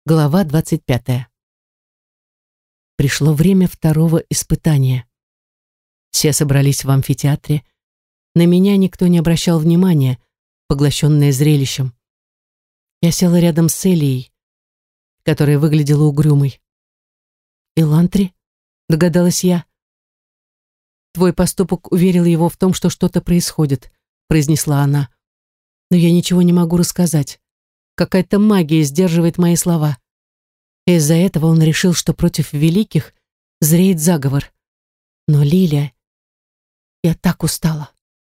Глава 25. Пришло время второго испытания. Все собрались в амфитеатре. На меня никто не обращал внимания, поглощенная зрелищем. Я села рядом с Элией, которая выглядела угрюмой. «Илантри?» — догадалась я. «Твой поступок уверил его в том, что что-то происходит», — произнесла она. «Но я ничего не могу рассказать. Какая-то магия сдерживает мои слова. Из-за этого он решил, что против великих зреет заговор. Но Лилия... Я так устала».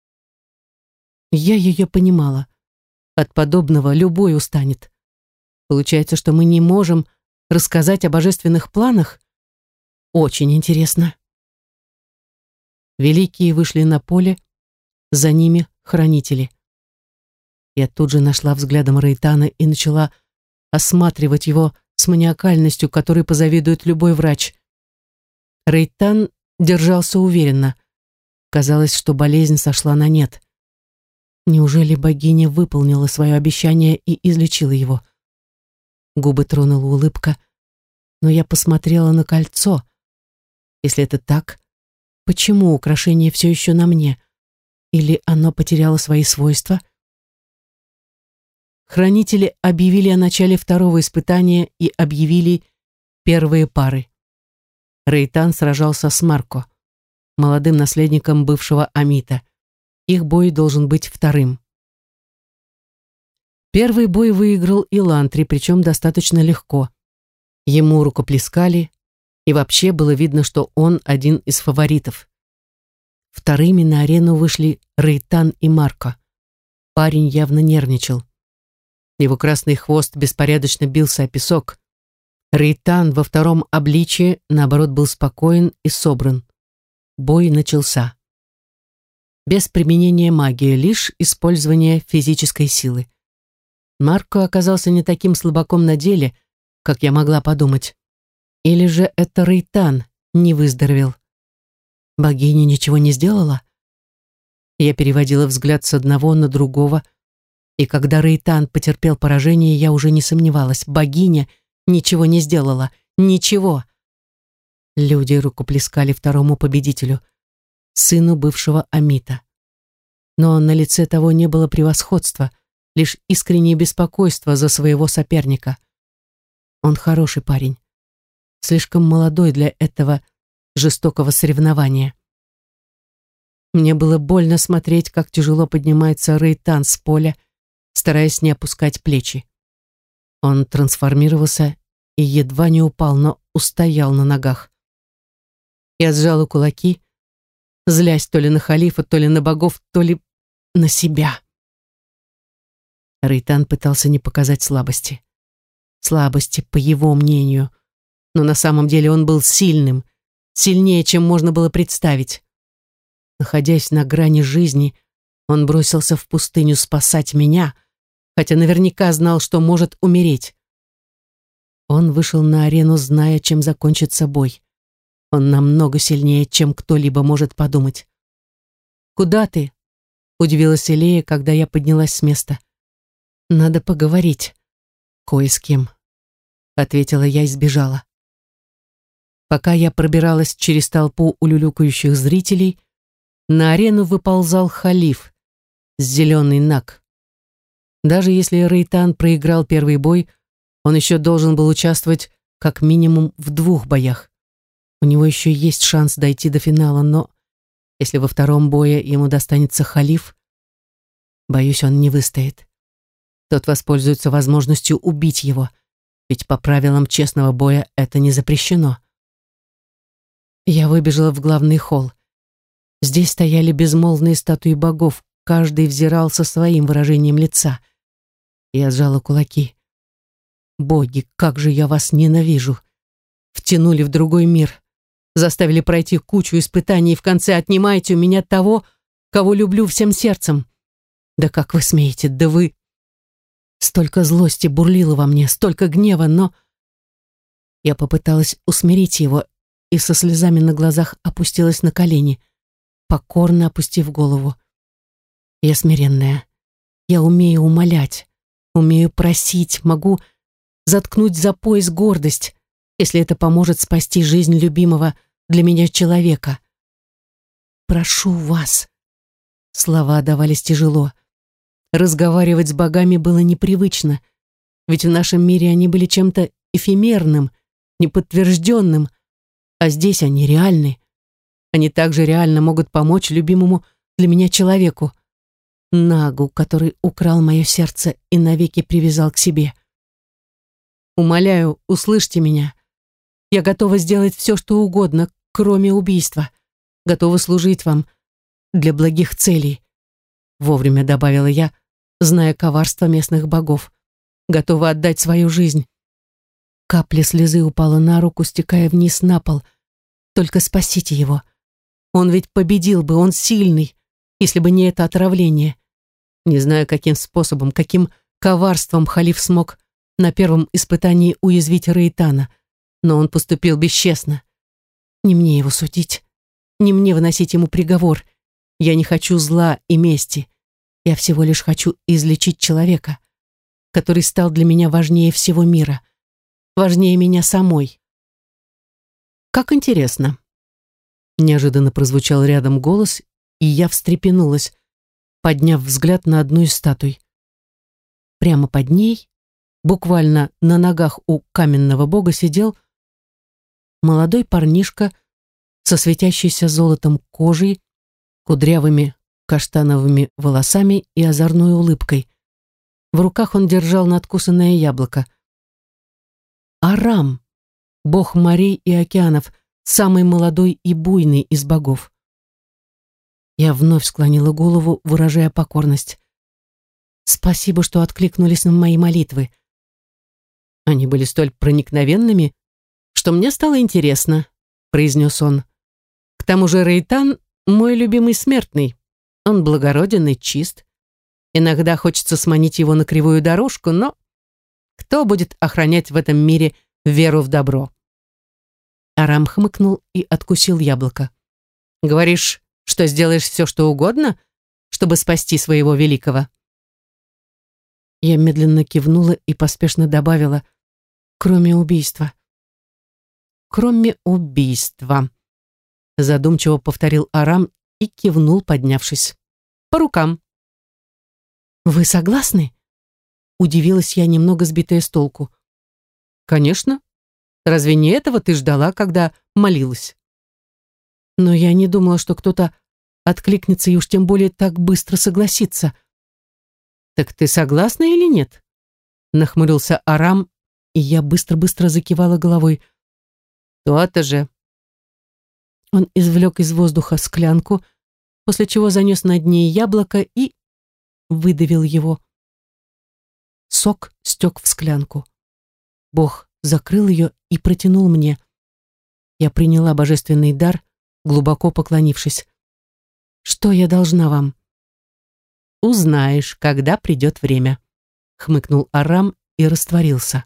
Я ее понимала. От подобного любой устанет. Получается, что мы не можем рассказать о божественных планах? Очень интересно. Великие вышли на поле, за ними хранители. Я тут же нашла взглядом Рейтана и начала осматривать его с маниакальностью, которой позавидует любой врач. Рейтан держался уверенно. Казалось, что болезнь сошла на нет. Неужели богиня выполнила свое обещание и излечила его? Губы тронула улыбка, но я посмотрела на кольцо. Если это так, почему украшение все еще на мне? Или оно потеряло свои свойства? Хранители объявили о начале второго испытания и объявили первые пары. Рейтан сражался с Марко, молодым наследником бывшего Амита. Их бой должен быть вторым. Первый бой выиграл Илантри, причем достаточно легко. Ему рукоплескали, и вообще было видно, что он один из фаворитов. Вторыми на арену вышли Рейтан и Марко. Парень явно нервничал. Его красный хвост беспорядочно бился о песок. Рейтан во втором обличье, наоборот, был спокоен и собран. Бой начался. Без применения магии, лишь использование физической силы. Марко оказался не таким слабаком на деле, как я могла подумать. Или же это Рейтан не выздоровел? Богиня ничего не сделала? Я переводила взгляд с одного на другого, и когда Рейтан потерпел поражение, я уже не сомневалась. Богиня ничего не сделала. Ничего. Люди рукоплескали второму победителю, сыну бывшего Амита. Но на лице того не было превосходства, лишь искреннее беспокойство за своего соперника. Он хороший парень. Слишком молодой для этого жестокого соревнования. Мне было больно смотреть, как тяжело поднимается Рейтан с поля, стараясь не опускать плечи. Он трансформировался и едва не упал, но устоял на ногах. Я сжала кулаки, злясь то ли на халифа, то ли на богов, то ли на себя. Рейтан пытался не показать слабости. Слабости, по его мнению. Но на самом деле он был сильным, сильнее, чем можно было представить. Находясь на грани жизни, он бросился в пустыню спасать меня, хотя наверняка знал, что может умереть. Он вышел на арену, зная, чем закончится бой. Он намного сильнее, чем кто-либо может подумать. «Куда ты?» — удивилась Элея, когда я поднялась с места. «Надо поговорить. Кое с кем», — ответила я и сбежала. Пока я пробиралась через толпу улюлюкающих зрителей, на арену выползал халиф, зеленый наг. Даже если Рейтан проиграл первый бой, он еще должен был участвовать как минимум в 2 боях. У него еще есть шанс дойти до финала, но если во втором бое ему достанется халиф, боюсь, он не выстоит. Тот воспользуется возможностью убить его, ведь по правилам честного боя это не запрещено. Я выбежала в главный холл. Здесь стояли безмолвные статуи богов, каждый взирал со своим выражением лица. Я сжала кулаки. «Боги, как же я вас ненавижу!» Втянули в другой мир, заставили пройти кучу испытаний и в конце отнимаете у меня того, кого люблю всем сердцем. Да как вы смеете, да вы... Столько злости бурлило во мне, столько гнева, но... Я попыталась усмирить его и со слезами на глазах опустилась на колени, покорно опустив голову. Я смиренная. Я умею умолять, умею просить, могу заткнуть за пояс гордость, если это поможет спасти жизнь любимого для меня человека. Прошу вас. Слова давались тяжело. Разговаривать с богами было непривычно, ведь в нашем мире они были чем-то эфемерным, неподтвержденным, а здесь они реальны. Они также реально могут помочь любимому для меня человеку, Нагу, который украл мое сердце и навеки привязал к себе. Умоляю, услышьте меня. Я готова сделать все, что угодно, кроме убийства. Готова служить вам для благих целей. Вовремя добавила я, зная коварство местных богов. Готова отдать свою жизнь. Капля слезы упала на руку, стекая вниз на пол. Только спасите его. Он ведь победил бы, он сильный, если бы не это отравление. Не знаю, каким способом, каким коварством халиф смог на первом испытании уязвить Рейтана, но он поступил бесчестно. Не мне его судить, не мне выносить ему приговор. Я не хочу зла и мести. Я всего лишь хочу излечить человека, который стал для меня важнее всего мира, важнее меня самой. Как интересно. Неожиданно прозвучал рядом голос, и я встрепенулась, подняв взгляд на одну из статуй. Прямо под ней, буквально на ногах у каменного бога, сидел молодой парнишка со светящейся золотом кожей, кудрявыми каштановыми волосами и озорной улыбкой. В руках он держал надкусанное яблоко. Арам, бог морей и океанов, самый молодой и буйный из богов. Я вновь склонила голову, выражая покорность. Спасибо, что откликнулись на мои молитвы. Они были столь проникновенными, что мне стало интересно, произнес он. К тому же Рейтан — мой любимый смертный. Он благороден и чист. Иногда хочется сманить его на кривую дорожку, но кто будет охранять в этом мире веру в добро? Арам хмыкнул и откусил яблоко. Говоришь, что сделаешь все, что угодно, чтобы спасти своего великого? Я медленно кивнула и поспешно добавила: кроме убийства. Кроме убийства, задумчиво повторил Арам и кивнул, поднявшись. По рукам. Вы согласны? Удивилась я, немного сбитая с толку. Конечно. Разве не этого ты ждала, когда молилась? Но я не думала, что кто-то откликнется и уж тем более так быстро согласится. Так ты согласна или нет? Нахмурился Арам, и я быстро-быстро закивала головой. То-то же. Он извлек из воздуха склянку, после чего занес над ней яблоко и выдавил его. Сок стек в склянку. Бог закрыл ее и протянул мне. Я приняла божественный дар, глубоко поклонившись. Что я должна вам? Узнаешь, когда придет время, хмыкнул Арам и растворился.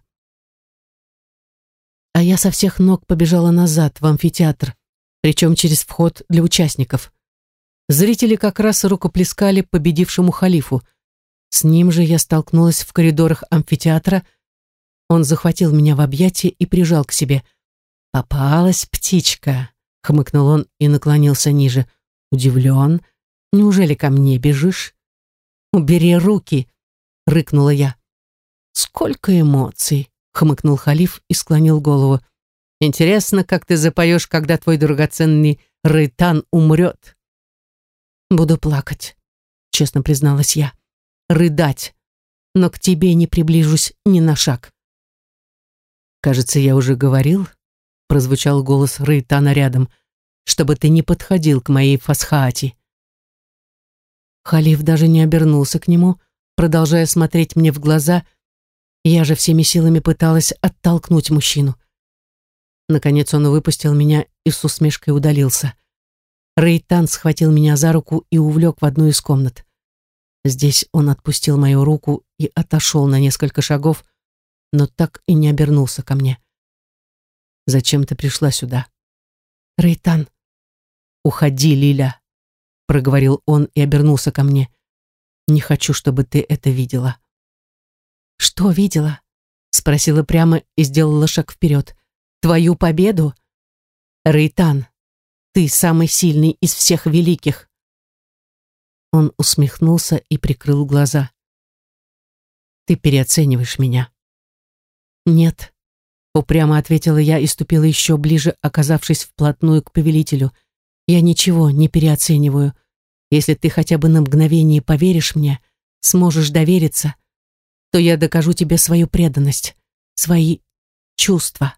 А я со всех ног побежала назад в амфитеатр, причем через вход для участников. Зрители как раз рукоплескали победившему халифу. С ним же я столкнулась в коридорах амфитеатра. Он захватил меня в объятия и прижал к себе. «Попалась птичка», — хмыкнул он и наклонился ниже. «Удивлен? Неужели ко мне бежишь?» «Убери руки», — рыкнула я. «Сколько эмоций», — хмыкнул халиф и склонил голову. «Интересно, как ты запоешь, когда твой драгоценный Рейтан умрет?» «Буду плакать», — честно призналась я. «Рыдать, но к тебе не приближусь ни на шаг». «Кажется, я уже говорил», — прозвучал голос Рейтана рядом, «чтобы ты не подходил к моей Фасхаати». Халиф даже не обернулся к нему, продолжая смотреть мне в глаза. Я же всеми силами пыталась оттолкнуть мужчину. Наконец он выпустил меня и с усмешкой удалился. Рейтан схватил меня за руку и увлек в одну из комнат. Здесь он отпустил мою руку и отошел на несколько шагов, но так и не обернулся ко мне. «Зачем ты пришла сюда?» «Рейтан». «Уходи, Лиля», — проговорил он и обернулся ко мне. «Не хочу, чтобы ты это видела». «Что видела?» Спросила прямо и сделала шаг вперед. Твою победу? Рейтан, ты самый сильный из всех великих. Он усмехнулся и прикрыл глаза. Ты переоцениваешь меня. Нет, упрямо ответила я и ступила еще ближе, оказавшись вплотную к повелителю. Я ничего не переоцениваю. Если ты хотя бы на мгновение поверишь мне, сможешь довериться, то я докажу тебе свою преданность, свои чувства.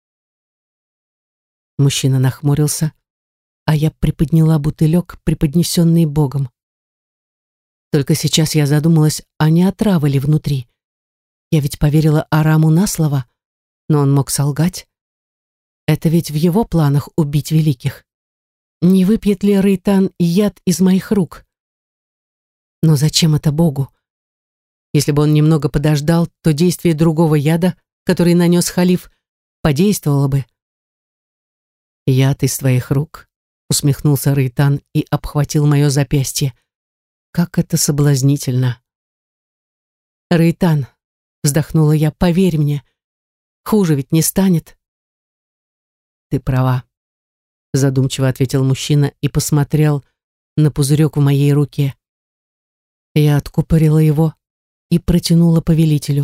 Мужчина нахмурился, а я приподняла бутылек, преподнесенный Богом. Только сейчас я задумалась, а не отрава ли внутри. Я ведь поверила Араму на слово, но он мог солгать. Это ведь в его планах убить великих. Не выпьет ли Рейтан яд из моих рук? Но зачем это Богу? Если бы он немного подождал, то действие другого яда, который нанес халиф, подействовало бы. «Яд из твоих рук», — усмехнулся Рейтан и обхватил мое запястье. «Как это соблазнительно!» «Рейтан», — вздохнула я, — «поверь мне, хуже ведь не станет». «Ты права», — задумчиво ответил мужчина и посмотрел на пузырек в моей руке. Я откупорила его и протянула повелителю.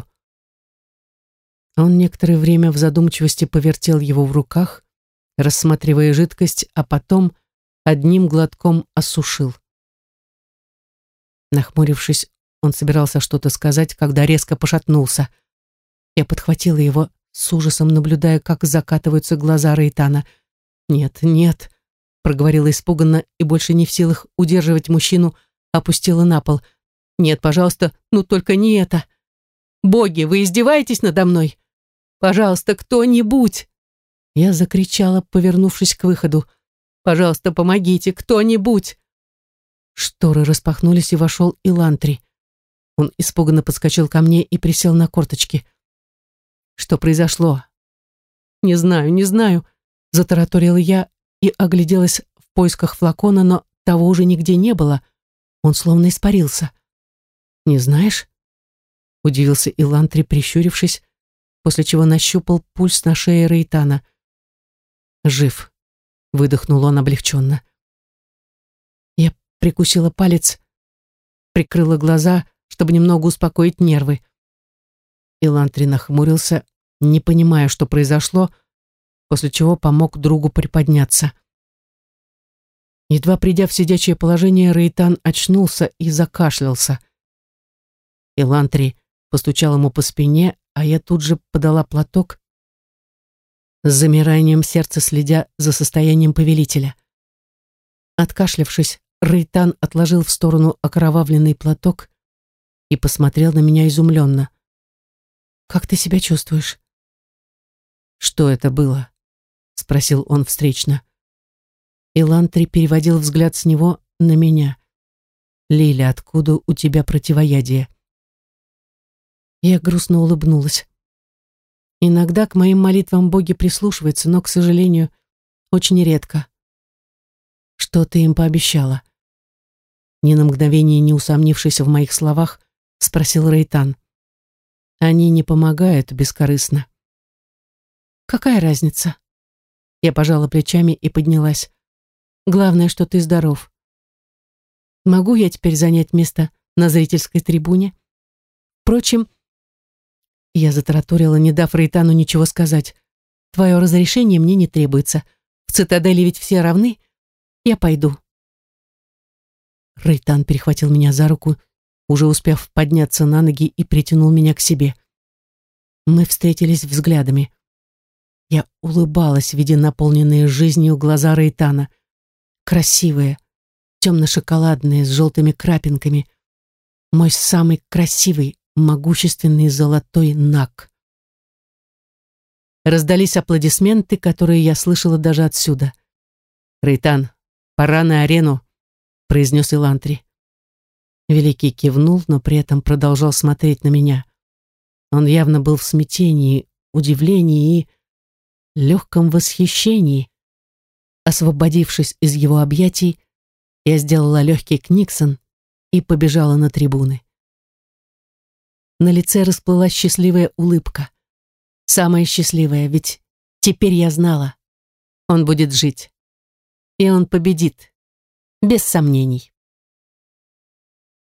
Он некоторое время в задумчивости повертел его в руках, рассматривая жидкость, а потом одним глотком осушил. Нахмурившись, он собирался что-то сказать, когда резко пошатнулся. Я подхватила его, с ужасом наблюдая, как закатываются глаза Рейтана. «Нет, нет», — проговорила испуганно и больше не в силах удерживать мужчину, опустила на пол. «Нет, пожалуйста, ну только не это. Боги, вы издеваетесь надо мной? Пожалуйста, кто-нибудь!» Я закричала, повернувшись к выходу. «Пожалуйста, помогите, кто-нибудь!» Шторы распахнулись, и вошел Илантри. Он испуганно подскочил ко мне и присел на корточки. «Что произошло?» «Не знаю, не знаю», — затараторила я и огляделась в поисках флакона, но того уже нигде не было. Он словно испарился. «Не знаешь?» — удивился Илантри, прищурившись, после чего нащупал пульс на шее Рейтана. «Жив», — выдохнул он облегченно. Я прикусила палец, прикрыла глаза, чтобы немного успокоить нервы. Илантри нахмурился, не понимая, что произошло, после чего помог другу приподняться. Едва придя в сидячее положение, Рейтан очнулся и закашлялся. Илантри постучал ему по спине, а я тут же подала платок, с замиранием сердца следя за состоянием повелителя. Откашлявшись, Рейтан отложил в сторону окровавленный платок и посмотрел на меня изумленно. «Как ты себя чувствуешь?» «Что это было?» — спросил он встречно. Илантри переводил взгляд с него на меня. «Лиля, откуда у тебя противоядие?» Я грустно улыбнулась. Иногда к моим молитвам боги прислушиваются, но, к сожалению, очень редко. «Что ты им пообещала?» Ни на мгновение не усомнившись в моих словах, спросил Рейтан. «Они не помогают бескорыстно». «Какая разница?» Я пожала плечами и поднялась. «Главное, что ты здоров. Могу я теперь занять место на зрительской трибуне? Впрочем...» Я затараторила, не дав Рейтану ничего сказать. «Твое разрешение мне не требуется. В цитадели ведь все равны. Я пойду». Рейтан перехватил меня за руку, уже успев подняться на ноги, и притянул меня к себе. Мы встретились взглядами. Я улыбалась, видя наполненные жизнью глаза Рейтана. Красивые, темно-шоколадные, с желтыми крапинками. Мой самый красивый, могущественный золотой наг. Раздались аплодисменты, которые я слышала даже отсюда. «Рейтан, пора на арену», — произнес Илантри. Великий кивнул, но при этом продолжал смотреть на меня. Он явно был в смятении, удивлении и легком восхищении. Освободившись из его объятий, я сделала легкий книксон и побежала на трибуны. На лице расплылась счастливая улыбка. Самое счастливое, ведь теперь я знала. Он будет жить. И он победит. Без сомнений.